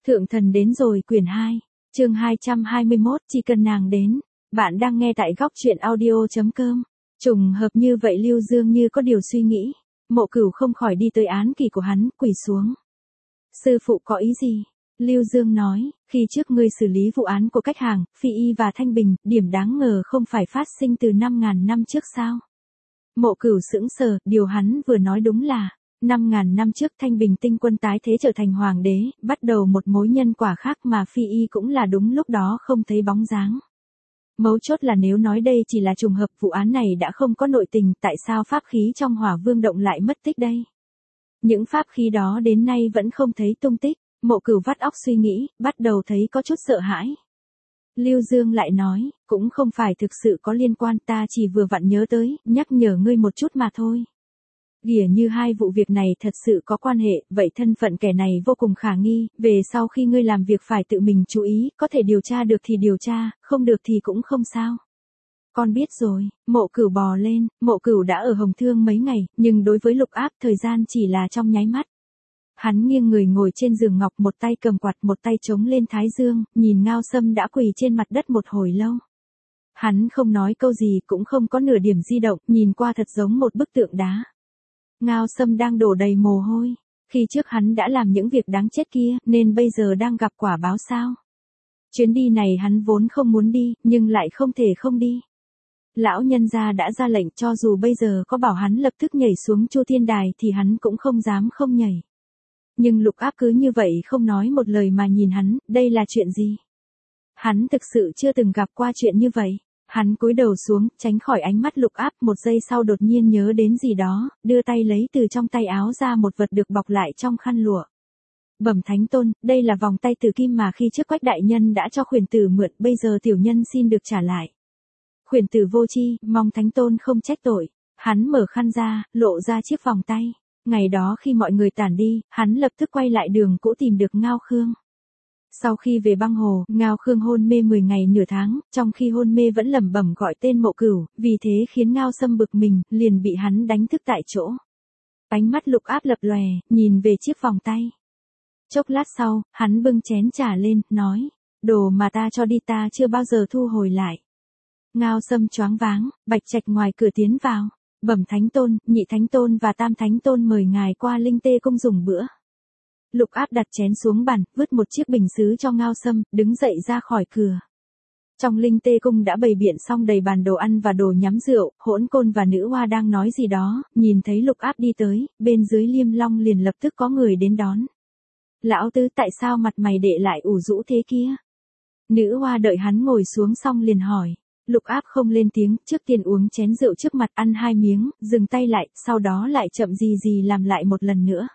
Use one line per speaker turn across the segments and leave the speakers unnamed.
Thượng thần đến rồi quyển 2, chương 221, chỉ cần nàng đến. Bạn đang nghe tại góc truyện audio.com. Trùng hợp như vậy Lưu Dương như có điều suy nghĩ. Mộ Cửu không khỏi đi tới án kỳ của hắn, quỳ xuống. Sư phụ có ý gì? Lưu Dương nói, khi trước ngươi xử lý vụ án của khách hàng, Phi Y và Thanh Bình, điểm đáng ngờ không phải phát sinh từ 5.000 năm trước sao? Mộ Cửu sững sờ, điều hắn vừa nói đúng là 5.000 năm trước Thanh Bình tinh quân tái thế trở thành hoàng đế, bắt đầu một mối nhân quả khác mà Phi Y cũng là đúng lúc đó không thấy bóng dáng. Mấu chốt là nếu nói đây chỉ là trùng hợp, vụ án này đã không có nội tình, tại sao pháp khí trong Hỏa Vương động lại mất tích đây? Những pháp khí đó đến nay vẫn không thấy tung tích. Mộ Cửu vắt óc suy nghĩ, bắt đầu thấy có chút sợ hãi. Lưu Dương lại nói, cũng không phải thực sự có liên quan, ta chỉ vừa vặn nhớ tới, nhắc nhở ngươi một chút mà thôi. Ghỉa như hai vụ việc này thật sự có quan hệ, vậy thân phận kẻ này vô cùng khả nghi, về sau khi ngươi làm việc phải tự mình chú ý, có thể điều tra được thì điều tra, không được thì cũng không sao. Con biết rồi. Mộ Cửu bò lên. Mộ Cửu đã ở Hồng Thương mấy ngày, nhưng đối với Lục Áp thời gian chỉ là trong nháy mắt. Hắn nghiêng người ngồi trên giường ngọc, một tay cầm quạt, một tay chống lên thái dương, nhìn Ngao Sâm đã quỳ trên mặt đất một hồi lâu. Hắn không nói câu gì, cũng không có nửa điểm di động, nhìn qua thật giống một bức tượng đá. Ngao Sâm đang đổ đầy mồ hôi. Khi trước hắn đã làm những việc đáng chết kia, nên bây giờ đang gặp quả báo sao? Chuyến đi này hắn vốn không muốn đi, nhưng lại không thể không đi. Lão nhân gia đã ra lệnh, cho dù bây giờ có bảo hắn lập tức nhảy xuống Chu Thiên Đài thì hắn cũng không dám không nhảy. Nhưng Lục Áp cứ như vậy không nói một lời mà nhìn hắn, đây là chuyện gì? Hắn thực sự chưa từng gặp qua chuyện như vậy. Hắn cúi đầu xuống, tránh khỏi ánh mắt Lục Áp, một giây sau đột nhiên nhớ đến gì đó, đưa tay lấy từ trong tay áo ra một vật được bọc lại trong khăn lụa. Bẩm Thánh Tôn, đây là vòng tay tử kim mà khi trước Quách đại nhân đã cho Khuyển Tử mượn, bây giờ tiểu nhân xin được trả lại. Khuyển Tử vô tri, mong Thánh Tôn không trách tội. Hắn mở khăn ra, lộ ra chiếc vòng tay. Ngày đó khi mọi người tản đi, hắn lập tức quay lại đường cũ tìm được Ngao Khương. Sau khi về băng hồ, Ngao Khương hôn mê 10 ngày nửa tháng, trong khi hôn mê vẫn lẩm bẩm gọi tên Mộ Cửu, vì thế khiến Ngao Sâm bực mình, liền bị hắn đánh thức tại chỗ. Ánh mắt Lục Áp lập lòe, nhìn về chiếc vòng tay. Chốc lát sau, hắn bưng chén trà lên, nói, đồ mà ta cho đi ta chưa bao giờ thu hồi lại. Ngao Sâm choáng váng, Bạch Trạch ngoài cửa tiến vào. Bẩm Thánh Tôn, Nhị Thánh Tôn và Tam Thánh Tôn mời ngài qua Linh Tê Cung dùng bữa. Lục Áp đặt chén xuống bàn, vứt một chiếc bình sứ cho Ngao Sâm, đứng dậy ra khỏi cửa. Trong Linh Tê Cung đã bày biện xong đầy bàn đồ ăn và đồ nhắm rượu, Hỗn Côn và Nữ Hoa đang nói gì đó, nhìn thấy Lục Áp đi tới, bên dưới Liêm Long liền lập tức có người đến đón. Lão tứ, tại sao mặt mày đệ lại ủ rũ thế kia? Nữ Hoa đợi hắn ngồi xuống xong liền hỏi. Lục Áp không lên tiếng, trước tiên uống chén rượu trước mặt, ăn 2 miếng, dừng tay lại, sau đó lại chậm gì làm lại một lần nữa.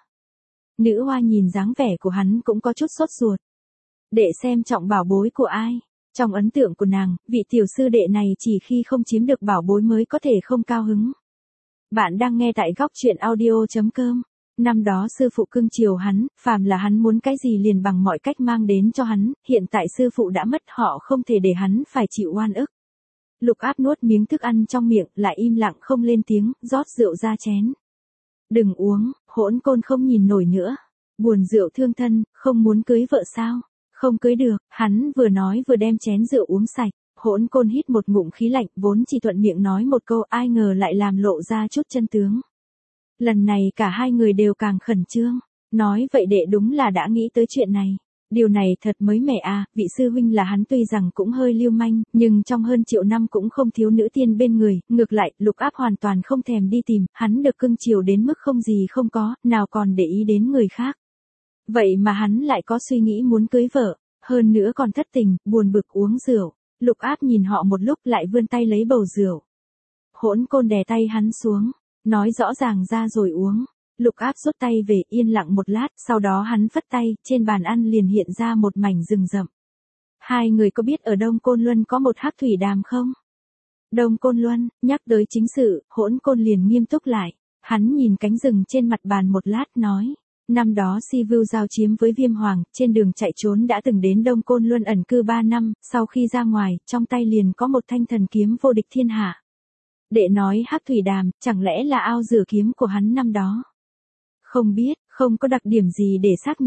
Nữ Hoa nhìn dáng vẻ của hắn cũng có chút sốt ruột. Đệ xem trọng bảo bối của ai? Trong ấn tượng của nàng, vị tiểu sư đệ này chỉ khi không chiếm được bảo bối mới có thể không cao hứng. Bạn đang nghe tại góc truyện audio.com. Năm đó sư phụ cưng chiều hắn, phàm là hắn muốn cái gì liền bằng mọi cách mang đến cho hắn, hiện tại sư phụ đã mất, họ không thể để hắn phải chịu oan ức. Lục Áp nuốt miếng thức ăn trong miệng, lại im lặng không lên tiếng, rót rượu ra chén. Đừng uống. Hỗn Côn không nhìn nổi nữa. Buồn rượu thương thân, không muốn cưới vợ sao? Không cưới được. Hắn vừa nói vừa đem chén rượu uống sạch. Hỗn Côn hít một ngụm khí lạnh, vốn chỉ thuận miệng nói một câu, ai ngờ lại làm lộ ra chút chân tướng. Lần này cả hai người đều càng khẩn trương. Nói vậy đệ đúng là đã nghĩ tới chuyện này. Điều này thật mới mẻ à, vị sư huynh là hắn tuy rằng cũng hơi lưu manh, nhưng trong hơn triệu năm cũng không thiếu nữ tiên bên người, ngược lại, Lục Áp hoàn toàn không thèm đi tìm, hắn được cưng chiều đến mức không gì không có, nào còn để ý đến người khác. Vậy mà hắn lại có suy nghĩ muốn cưới vợ, hơn nữa còn thất tình, buồn bực uống rượu. Lục Áp nhìn họ một lúc lại vươn tay lấy bầu rượu. Hỗn Côn đè tay hắn xuống, nói rõ ràng ra rồi uống. Lục Áp rút tay về, yên lặng một lát, sau đó hắn phất tay, trên bàn ăn liền hiện ra một mảnh rừng rậm. Hai người có biết ở Đông Côn Luân có một hắc thủy đàm không? Đông Côn Luân, nhắc tới chính sự, Hỗn Côn liền nghiêm túc lại. Hắn nhìn cánh rừng trên mặt bàn một lát nói. Năm đó Si Vưu giao chiếm với Viêm Hoàng, trên đường chạy trốn đã từng đến Đông Côn Luân ẩn cư 3 năm, sau khi ra ngoài, trong tay liền có một thanh thần kiếm vô địch thiên hạ. Đệ nói hắc thủy đàm, chẳng lẽ là ao rửa kiếm của hắn năm đó? Không biết, không có đặc điểm gì để xác nhận.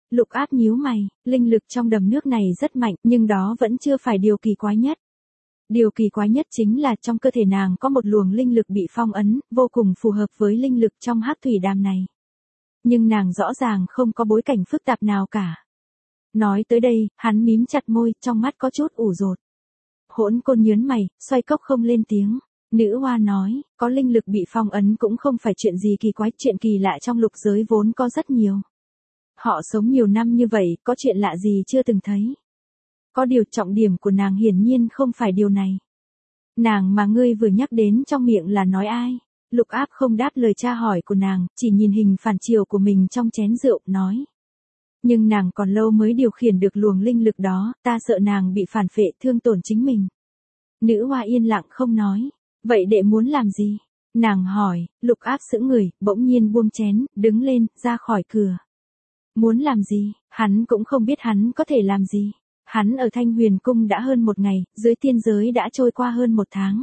Lục Áp nhíu mày, linh lực trong đầm nước này rất mạnh, nhưng đó vẫn chưa phải điều kỳ quái nhất. Điều kỳ quái nhất chính là trong cơ thể nàng có một luồng linh lực bị phong ấn, vô cùng phù hợp với linh lực trong hắc thủy đàm này. Nhưng nàng rõ ràng không có bối cảnh phức tạp nào cả. Nói tới đây, hắn mím chặt môi, trong mắt có chút ủ rột. Hỗn Côn nhớn mày, xoay cốc không lên tiếng. Nữ hoa nói, có linh lực bị phong ấn cũng không phải chuyện gì kỳ quái, chuyện kỳ lạ trong lục giới vốn có rất nhiều. Họ sống nhiều năm như vậy, có chuyện lạ gì chưa từng thấy. Có điều trọng điểm của nàng hiển nhiên không phải điều này. Nàng mà ngươi vừa nhắc đến trong miệng là nói ai? Lục Áp không đáp lời tra hỏi của nàng, chỉ nhìn hình phản chiếu của mình trong chén rượu, nói. Nhưng nàng còn lâu mới điều khiển được luồng linh lực đó, ta sợ nàng bị phản phệ thương tổn chính mình. Nữ hoa yên lặng không nói. Vậy đệ muốn làm gì? Nàng hỏi. Lục Áp sững người, bỗng nhiên buông chén, đứng lên, ra khỏi cửa. Muốn làm gì? Hắn cũng không biết hắn có thể làm gì. Hắn ở Thanh Huyền Cung đã hơn một ngày, dưới tiên giới đã trôi qua hơn một tháng.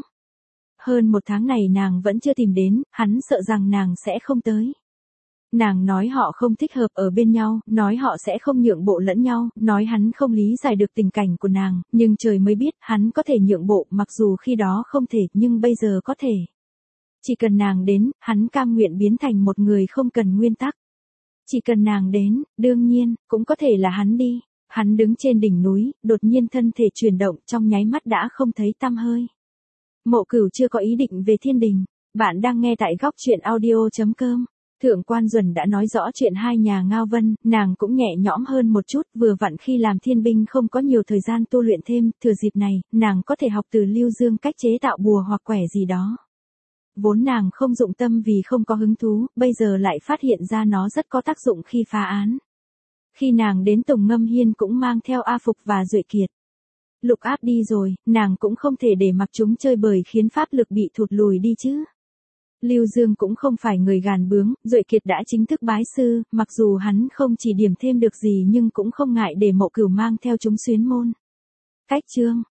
Hơn một tháng này nàng vẫn chưa tìm đến, hắn sợ rằng nàng sẽ không tới. Nàng nói họ không thích hợp ở bên nhau, nói họ sẽ không nhượng bộ lẫn nhau, nói hắn không lý giải được tình cảnh của nàng, nhưng trời mới biết hắn có thể nhượng bộ, mặc dù khi đó không thể, nhưng bây giờ có thể. Chỉ cần nàng đến, hắn cam nguyện biến thành một người không cần nguyên tắc. Chỉ cần nàng đến, đương nhiên, cũng có thể là hắn đi. Hắn đứng trên đỉnh núi, đột nhiên thân thể chuyển động, trong nháy mắt đã không thấy tăm hơi. Mộ Cửu chưa có ý định về thiên đình. Bạn đang nghe tại góc truyện audio.com. Thượng quan Duẩn đã nói rõ chuyện hai nhà Ngao Vân, nàng cũng nhẹ nhõm hơn một chút, vừa vặn khi làm thiên binh không có nhiều thời gian tu luyện thêm, thừa dịp này, nàng có thể học từ Lưu Dương cách chế tạo bùa hoặc quẻ gì đó. Vốn nàng không dụng tâm vì không có hứng thú, bây giờ lại phát hiện ra nó rất có tác dụng khi phá án. Khi nàng đến Tùng Ngâm Hiên cũng mang theo A Phục và Duệ Kiệt. Lục Áp đi rồi, nàng cũng không thể để mặc chúng chơi bời khiến pháp lực bị thụt lùi đi chứ. Lưu Dương cũng không phải người gàn bướng, Duệ Kiệt đã chính thức bái sư, mặc dù hắn không chỉ điểm thêm được gì nhưng cũng không ngại để Mộ Cửu mang theo chúng xuyến môn. Cách chương